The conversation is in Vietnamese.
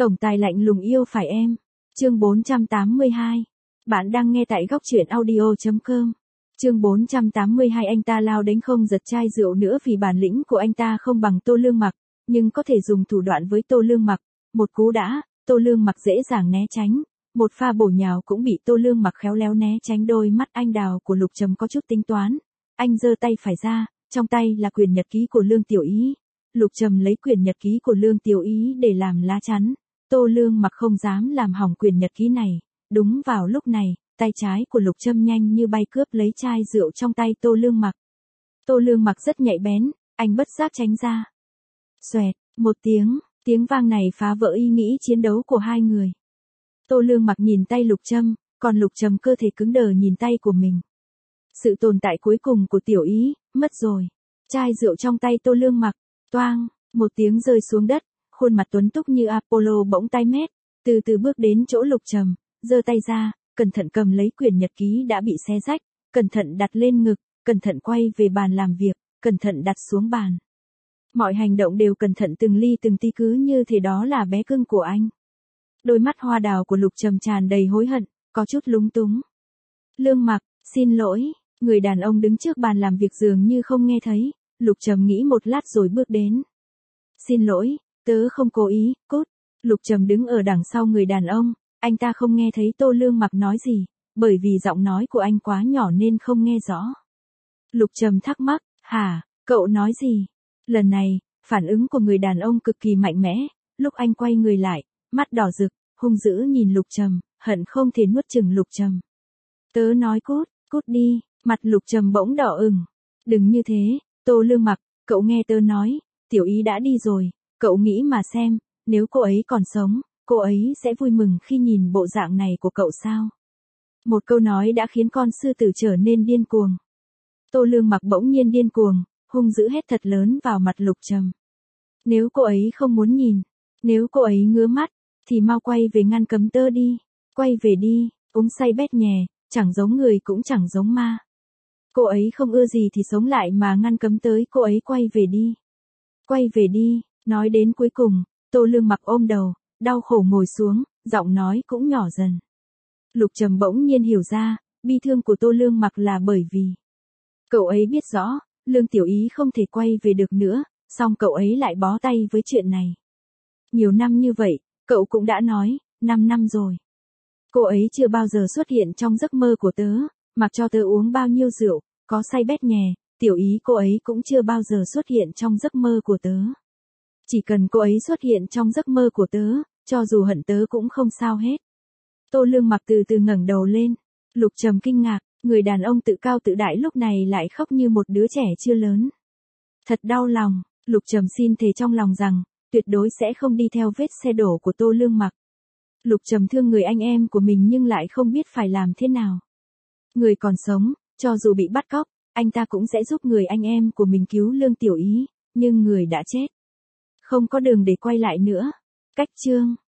Tổng tài lạnh lùng yêu phải em. Chương 482. Bạn đang nghe tại góc truyện audio.com. Chương 482. Anh ta lao đến không giật chai rượu nữa vì bản lĩnh của anh ta không bằng Tô Lương Mặc, nhưng có thể dùng thủ đoạn với Tô Lương Mặc. Một cú đã, Tô Lương Mặc dễ dàng né tránh. Một pha bổ nhào cũng bị Tô Lương Mặc khéo léo né tránh. Đôi mắt anh đào của Lục Trầm có chút tính toán. Anh giơ tay phải ra, trong tay là quyển nhật ký của Lương Tiểu Ý. Lục Trầm lấy quyển nhật ký của Lương Tiểu Ý để làm lá chắn. Tô Lương Mặc không dám làm hỏng quyển nhật ký này. Đúng vào lúc này, tay trái của Lục Trầm nhanh như bay cướp lấy chai rượu trong tay Tô Lương Mặc. Tô Lương Mặc rất nhạy bén, anh bất giác tránh ra. Xoẹt, một tiếng vang này phá vỡ ý nghĩ chiến đấu của hai người. Tô Lương Mặc nhìn tay Lục Trầm, còn Lục Trầm cơ thể cứng đờ nhìn tay của mình. Sự tồn tại cuối cùng của Tiểu Ý, mất rồi. Chai rượu trong tay Tô Lương Mặc, toang, một tiếng rơi xuống đất, khuôn mặt tuấn túc như Apollo bỗng tái mét, từ từ bước đến chỗ Lục Trầm, giơ tay ra, cẩn thận cầm lấy quyển nhật ký đã bị xé rách, cẩn thận đặt lên ngực, cẩn thận quay về bàn làm việc, cẩn thận đặt xuống bàn. Mọi hành động đều cẩn thận từng ly từng tí cứ như thế đó là bé cưng của anh. Đôi mắt hoa đào của Lục Trầm tràn đầy hối hận, có chút lúng túng. Lương Mặc, xin lỗi, người đàn ông đứng trước bàn làm việc dường như không nghe thấy, Lục Trầm nghĩ một lát rồi bước đến. Xin lỗi, tớ không cố ý, cút. Lục Trầm đứng ở đằng sau người đàn ông, anh ta không nghe thấy Tô Lương Mặc nói gì, bởi vì giọng nói của anh quá nhỏ nên không nghe rõ. Lục Trầm thắc mắc, hả, cậu nói gì? Lần này, phản ứng của người đàn ông cực kỳ mạnh mẽ, lúc anh quay người lại, mắt đỏ rực, hung dữ nhìn Lục Trầm, hận không thể nuốt chửng Lục Trầm. Tớ nói cút, cút đi, mặt Lục Trầm bỗng đỏ ửng. Đừng như thế, Tô Lương Mặc, cậu nghe tớ nói, Tiểu Ý đã đi rồi, cậu nghĩ mà xem, nếu cô ấy còn sống, cô ấy sẽ vui mừng khi nhìn bộ dạng này của cậu sao? Một câu nói đã khiến con sư tử trở nên điên cuồng. Tô Lương Mặc bỗng nhiên điên cuồng, hung dữ hét thật lớn vào mặt Lục Trầm. Nếu cô ấy không muốn nhìn, nếu cô ấy ngứa mắt, thì mau quay về ngăn cấm tớ đi, quay về đi, uống say bét nhè, chẳng giống người cũng chẳng giống ma. Cô ấy không ưa gì thì sống lại mà ngăn cấm tới cô ấy quay về đi. Quay về đi, nói đến cuối cùng, Tô Lương Mặc ôm đầu, đau khổ ngồi xuống, giọng nói cũng nhỏ dần. Lục Trầm bỗng nhiên hiểu ra, bi thương của Tô Lương Mặc là bởi vì cậu ấy biết rõ, Lương Tiểu Ý không thể quay về được nữa, song cậu ấy lại bó tay với chuyện này. Nhiều năm như vậy, cậu cũng đã nói, 5 năm rồi. Cô ấy chưa bao giờ xuất hiện trong giấc mơ của tớ, mặc cho tớ uống bao nhiêu rượu, có say bét nhè, Tiểu Ý cô ấy cũng chưa bao giờ xuất hiện trong giấc mơ của tớ. Chỉ cần cô ấy xuất hiện trong giấc mơ của tớ, cho dù hận tớ cũng không sao hết. Tô Lương Mặc từ từ ngẩng đầu lên. Lục Trầm kinh ngạc, người đàn ông tự cao tự đại lúc này lại khóc như một đứa trẻ chưa lớn. Thật đau lòng, Lục Trầm xin thề trong lòng rằng, tuyệt đối sẽ không đi theo vết xe đổ của Tô Lương Mặc. Lục Trầm thương người anh em của mình nhưng lại không biết phải làm thế nào. Người còn sống, cho dù bị bắt cóc, anh ta cũng sẽ giúp người anh em của mình cứu Lương Tiểu Ý, nhưng người đã chết. Không có đường để quay lại nữa. Cách chương.